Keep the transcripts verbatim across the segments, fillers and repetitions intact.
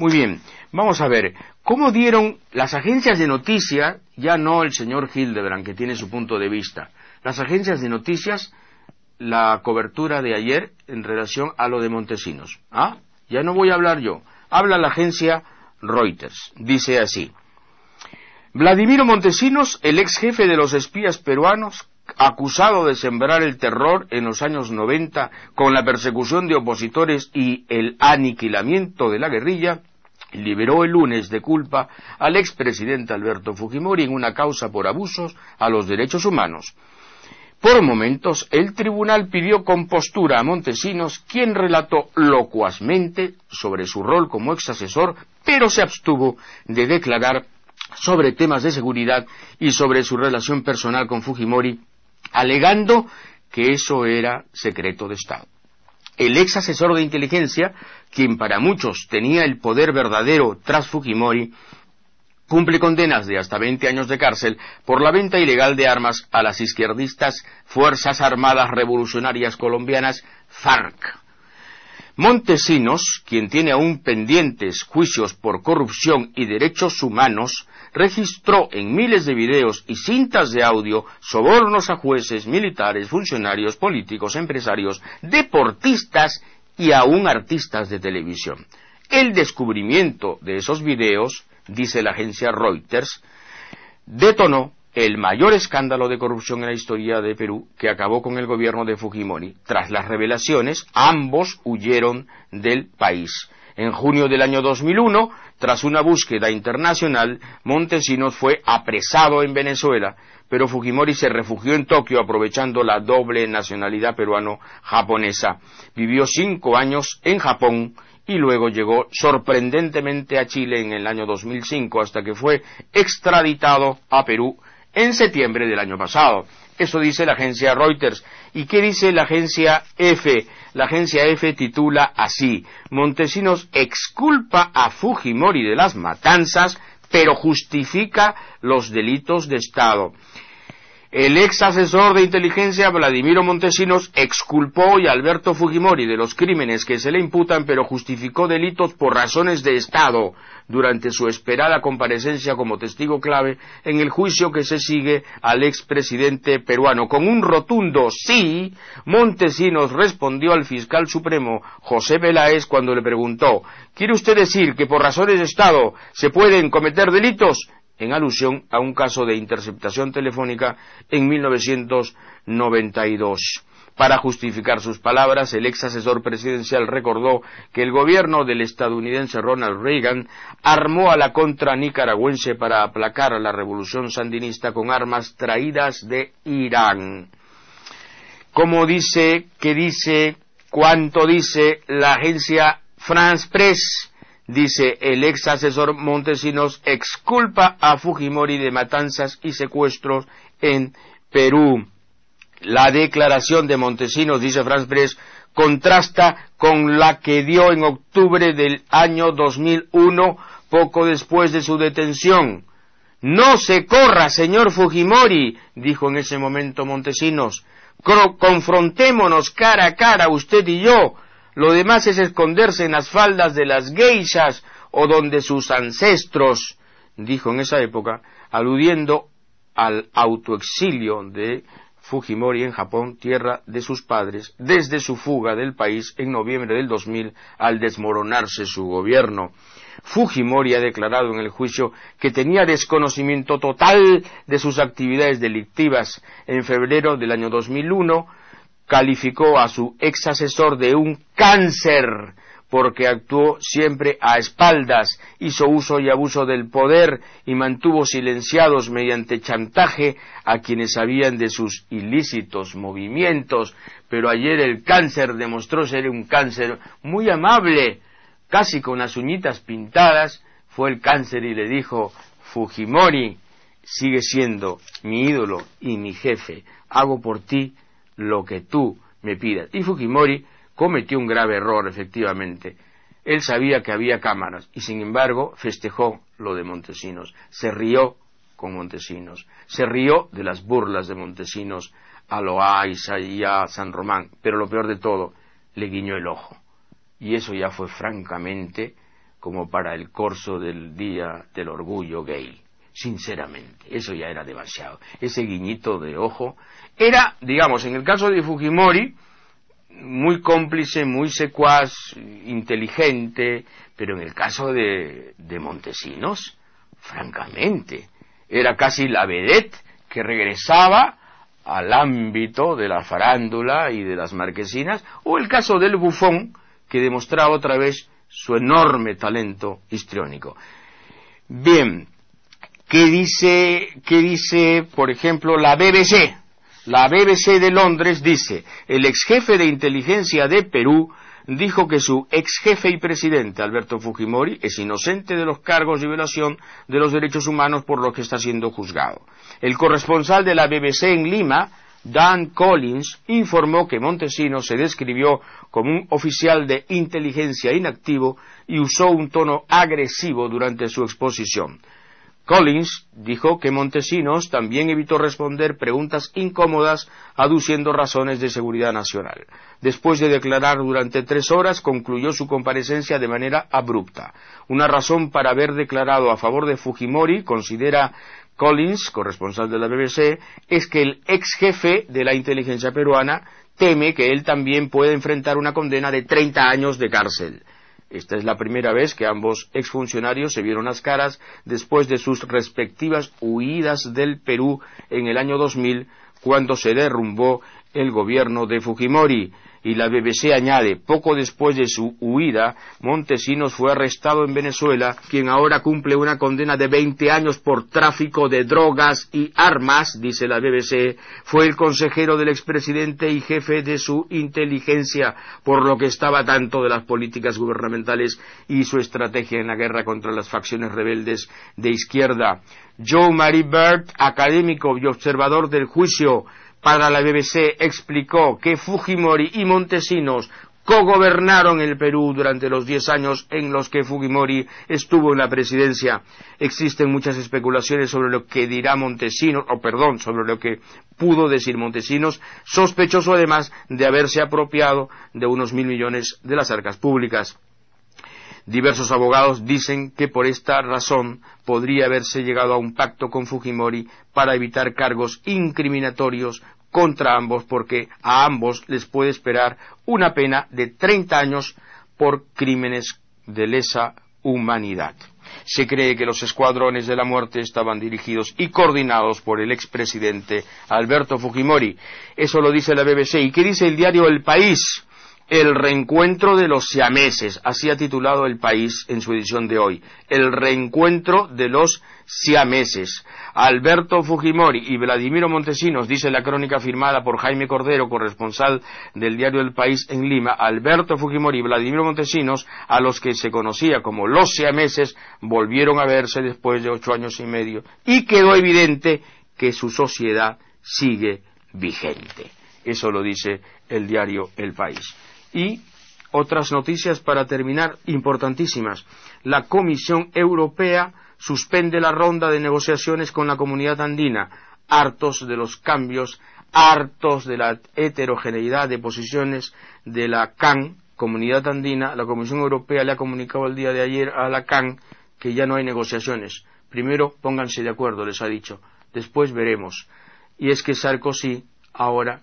Muy bien, vamos a ver, ¿cómo dieron las agencias de noticias, ya no el señor Hildebrand, que tiene su punto de vista, las agencias de noticias, la cobertura de ayer en relación a lo de Montesinos? ¿Ah? Ya no voy a hablar yo, habla la agencia Reuters, dice así: Vladimiro Montesinos, el ex jefe de los espías peruanos, acusado de sembrar el terror en los años noventa con la persecución de opositores y el aniquilamiento de la guerrilla, liberó el lunes de culpa al expresidente Alberto Fujimori en una causa por abusos a los derechos humanos. Por momentos, el tribunal pidió compostura a Montesinos, quien relató locuazmente sobre su rol como ex asesor, pero se abstuvo de declarar sobre temas de seguridad y sobre su relación personal con Fujimori, alegando que eso era secreto de Estado. El ex asesor de inteligencia, quien para muchos tenía el poder verdadero tras Fujimori, cumple condenas de hasta veinte años de cárcel por la venta ilegal de armas a las izquierdistas Fuerzas Armadas Revolucionarias Colombianas, FARC. Montesinos, quien tiene aún pendientes juicios por corrupción y derechos humanos, registró en miles de videos y cintas de audio sobornos a jueces, militares, funcionarios, políticos, empresarios, deportistas y aún artistas de televisión. El descubrimiento de esos videos, dice la agencia Reuters, detonó el mayor escándalo de corrupción en la historia de Perú, que acabó con el gobierno de Fujimori. Tras las revelaciones, ambos huyeron del país. En junio del año dos mil uno, tras una búsqueda internacional, Montesinos fue apresado en Venezuela, pero Fujimori se refugió en Tokio aprovechando la doble nacionalidad peruano-japonesa. Vivió cinco años en Japón y luego llegó sorprendentemente a Chile en el año dos mil cinco, hasta que fue extraditado a Perú en septiembre del año pasado. Eso dice la agencia Reuters. ¿Y qué dice la agencia EFE? La agencia EFE titula así: Montesinos exculpa a Fujimori de las matanzas, pero justifica los delitos de Estado. El ex asesor de inteligencia Vladimiro Montesinos exculpó a Alberto Fujimori de los crímenes que se le imputan, pero justificó delitos por razones de Estado durante su esperada comparecencia como testigo clave en el juicio que se sigue al expresidente peruano. Con un rotundo sí, Montesinos respondió al fiscal supremo José Peláez cuando le preguntó: ¿quiere usted decir que por razones de Estado se pueden cometer delitos?, en alusión a un caso de interceptación telefónica en mil novecientos noventa y dos. Para justificar sus palabras, el ex asesor presidencial recordó que el gobierno del estadounidense Ronald Reagan armó a la contra nicaragüense para aplacar a la revolución sandinista con armas traídas de Irán. Como dice, que dice, cuánto dice la agencia France Press, dice: el ex asesor Montesinos exculpa a Fujimori de matanzas y secuestros en Perú. La declaración de Montesinos, dice France Press, contrasta con la que dio en octubre del año dos mil uno, poco después de su detención. «No se corra, señor Fujimori», dijo en ese momento Montesinos. «Confrontémonos cara a cara, usted y yo. Lo demás es esconderse en las faldas de las geishas o donde sus ancestros», dijo en esa época, aludiendo al autoexilio de Fujimori en Japón, tierra de sus padres, desde su fuga del país en noviembre del dos mil al desmoronarse su gobierno. Fujimori ha declarado en el juicio que tenía desconocimiento total de sus actividades delictivas. En febrero del año dos mil uno, calificó a su ex asesor de un cáncer porque actuó siempre a espaldas, hizo uso y abuso del poder y mantuvo silenciados mediante chantaje a quienes sabían de sus ilícitos movimientos. Pero ayer el cáncer demostró ser un cáncer muy amable, casi con las uñitas pintadas. Fue el cáncer y le dijo: «Fujimori, sigue siendo mi ídolo y mi jefe, hago por ti lo que tú me pidas». Y Fujimori cometió un grave error, efectivamente. Él sabía que había cámaras y, sin embargo, festejó lo de Montesinos. Se rió con Montesinos. Se rió de las burlas de Montesinos a Loaiza y a San Román. Pero lo peor de todo, le guiñó el ojo. Y eso ya fue francamente como para el corso del Día del Orgullo Gay. Sinceramente, eso ya era demasiado. Ese guiñito de ojo era, digamos, en el caso de Fujimori, muy cómplice, muy secuaz, inteligente, pero en el caso de, de Montesinos, francamente, era casi la vedette que regresaba al ámbito de la farándula y de las marquesinas, o el caso del bufón, que demostraba otra vez su enorme talento histriónico. Bien, ¿qué dice, qué dice, por ejemplo, la B B C? La B B C de Londres dice: el ex jefe de inteligencia de Perú dijo que su ex jefe y presidente, Alberto Fujimori, es inocente de los cargos de violación de los derechos humanos por los que está siendo juzgado. El corresponsal de la B B C en Lima, Dan Collins, informó que Montesinos se describió como un oficial de inteligencia inactivo y usó un tono agresivo durante su exposición. Collins dijo que Montesinos también evitó responder preguntas incómodas aduciendo razones de seguridad nacional. Después de declarar durante tres horas, concluyó su comparecencia de manera abrupta. Una razón para haber declarado a favor de Fujimori, considera Collins, corresponsal de la B B C, es que el ex jefe de la inteligencia peruana teme que él también puede enfrentar una condena de treinta años de cárcel. Esta es la primera vez que ambos exfuncionarios se vieron las caras después de sus respectivas huidas del Perú en el año dos mil, cuando se derrumbó el gobierno de Fujimori. Y la B B C añade: poco después de su huida, Montesinos fue arrestado en Venezuela, quien ahora cumple una condena de veinte años por tráfico de drogas y armas, dice la B B C. Fue el consejero del expresidente y jefe de su inteligencia, por lo que estaba tanto de las políticas gubernamentales y su estrategia en la guerra contra las facciones rebeldes de izquierda. Joe Marie Bird, académico y observador del juicio para la B B C, explicó que Fujimori y Montesinos cogobernaron el Perú durante los diez años en los que Fujimori estuvo en la presidencia. Existen muchas especulaciones sobre lo que dirá Montesinos, o perdón, sobre lo que pudo decir Montesinos, sospechoso además de haberse apropiado de unos mil millones de las arcas públicas. Diversos abogados dicen que por esta razón podría haberse llegado a un pacto con Fujimori para evitar cargos incriminatorios contra ambos, porque a ambos les puede esperar una pena de treinta años por crímenes de lesa humanidad. Se cree que los escuadrones de la muerte estaban dirigidos y coordinados por el expresidente Alberto Fujimori. Eso lo dice la B B C. ¿Y qué dice el diario El País? El reencuentro de los siameses, así ha titulado El País en su edición de hoy. El reencuentro de los siameses. Alberto Fujimori y Vladimiro Montesinos, dice la crónica firmada por Jaime Cordero, corresponsal del diario El País en Lima. Alberto Fujimori y Vladimiro Montesinos, a los que se conocía como los siameses, volvieron a verse después de ocho años y medio, y quedó evidente que su sociedad sigue vigente. Eso lo dice el diario El País. Y otras noticias para terminar, importantísimas. La Comisión Europea suspende la ronda de negociaciones con la Comunidad Andina, hartos de los cambios, hartos de la heterogeneidad de posiciones de la C A N, Comunidad Andina. La Comisión Europea le ha comunicado el día de ayer a la C A N que ya no hay negociaciones. Primero pónganse de acuerdo, les ha dicho, después veremos. Y es que Sarkozy ahora,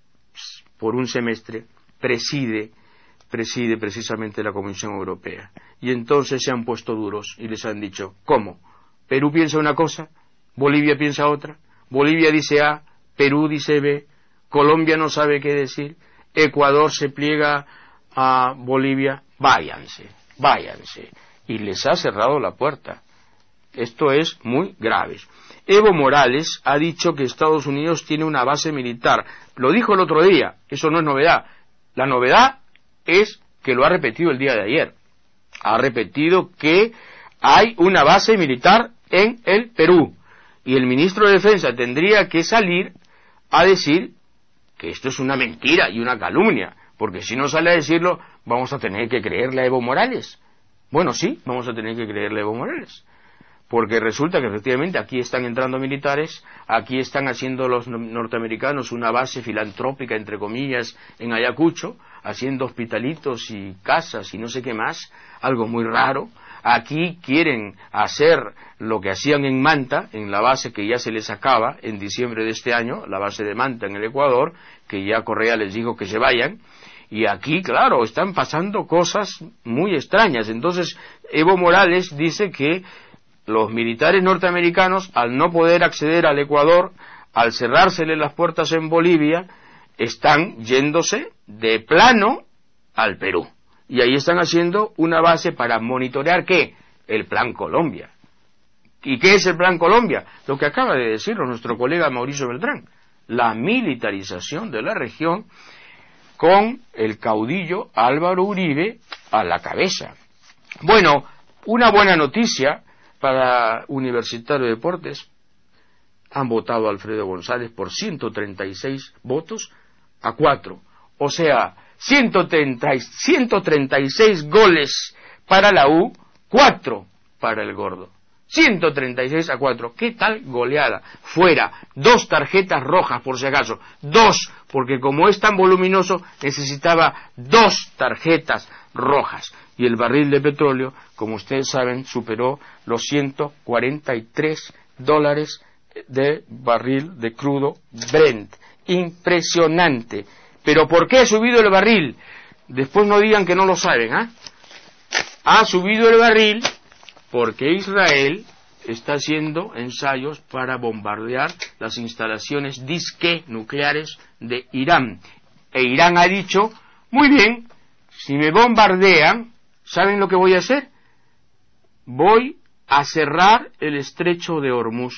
por un semestre, preside, preside precisamente la Comisión Europea. Y entonces se han puesto duros y les han dicho, ¿cómo? Perú piensa una cosa, Bolivia piensa otra, Bolivia dice A, Perú dice B, Colombia no sabe qué decir, Ecuador se pliega a Bolivia, váyanse, váyanse. Y les ha cerrado la puerta. Esto es muy grave. Evo Morales ha dicho que Estados Unidos tiene una base militar. Lo dijo el otro día, eso no es novedad. La novedad es que lo ha repetido el día de ayer. Ha repetido que hay una base militar en el Perú. Y el ministro de Defensa tendría que salir a decir que esto es una mentira y una calumnia. Porque si no sale a decirlo, vamos a tener que creerle a Evo Morales. Bueno, sí, vamos a tener que creerle a Evo Morales. Porque resulta que efectivamente aquí están entrando militares, aquí están haciendo los norteamericanos una base filantrópica, entre comillas, en Ayacucho, haciendo hospitalitos y casas y no sé qué más, algo muy raro. Aquí quieren hacer lo que hacían en Manta, en la base que ya se les acaba en diciembre de este año, la base de Manta en el Ecuador, que ya Correa les dijo que se vayan. Y aquí, claro, están pasando cosas muy extrañas. Entonces, Evo Morales dice que los militares norteamericanos, al no poder acceder al Ecuador, al cerrársele las puertas en Bolivia, están yéndose de plano al Perú. Y ahí están haciendo una base para monitorear, ¿qué? El Plan Colombia. ¿Y qué es el Plan Colombia? Lo que acaba de decirnos nuestro colega Mauricio Beltrán. La militarización de la región con el caudillo Álvaro Uribe a la cabeza. Bueno, una buena noticia para Universitario de Deportes. Han votado a Alfredo González por ciento treinta y seis votos a cuatro. O sea, ciento treinta, ciento treinta y seis goles para la U, cuatro para el Gordo. ciento treinta y seis a cuatro. ¿Qué tal goleada? Fuera, dos tarjetas rojas por si acaso. Dos, porque como es tan voluminoso, necesitaba dos tarjetas rojas. Y el barril de petróleo, como ustedes saben, superó los ciento cuarenta y tres dólares de barril de crudo Brent. Impresionante. ¿Pero por qué ha subido el barril? Después no digan que no lo saben, ¿ah? ¿eh? Ha subido el barril porque Israel está haciendo ensayos para bombardear las instalaciones disque nucleares de Irán. E Irán ha dicho, muy bien, si me bombardean, ¿saben lo que voy a hacer? Voy a cerrar el estrecho de Hormuz.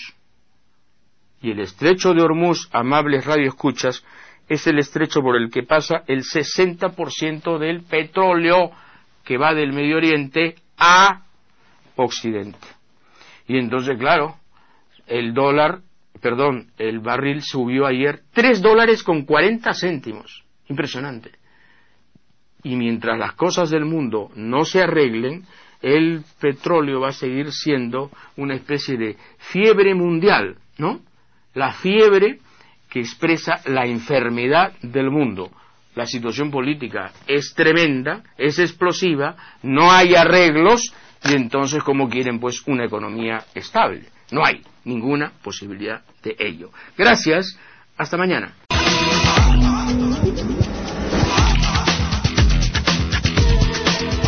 Y el estrecho de Hormuz, amables radioescuchas, es el estrecho por el que pasa el sesenta por ciento del petróleo que va del Medio Oriente a Occidente. Y entonces, claro, el dólar, perdón, el barril subió ayer tres dólares con cuarenta céntimos. Impresionante. Y mientras las cosas del mundo no se arreglen, el petróleo va a seguir siendo una especie de fiebre mundial, ¿no? La fiebre que expresa la enfermedad del mundo. La situación política es tremenda, es explosiva, no hay arreglos, y entonces, ¿cómo quieren, pues, una economía estable? No hay ninguna posibilidad de ello. Gracias, hasta mañana.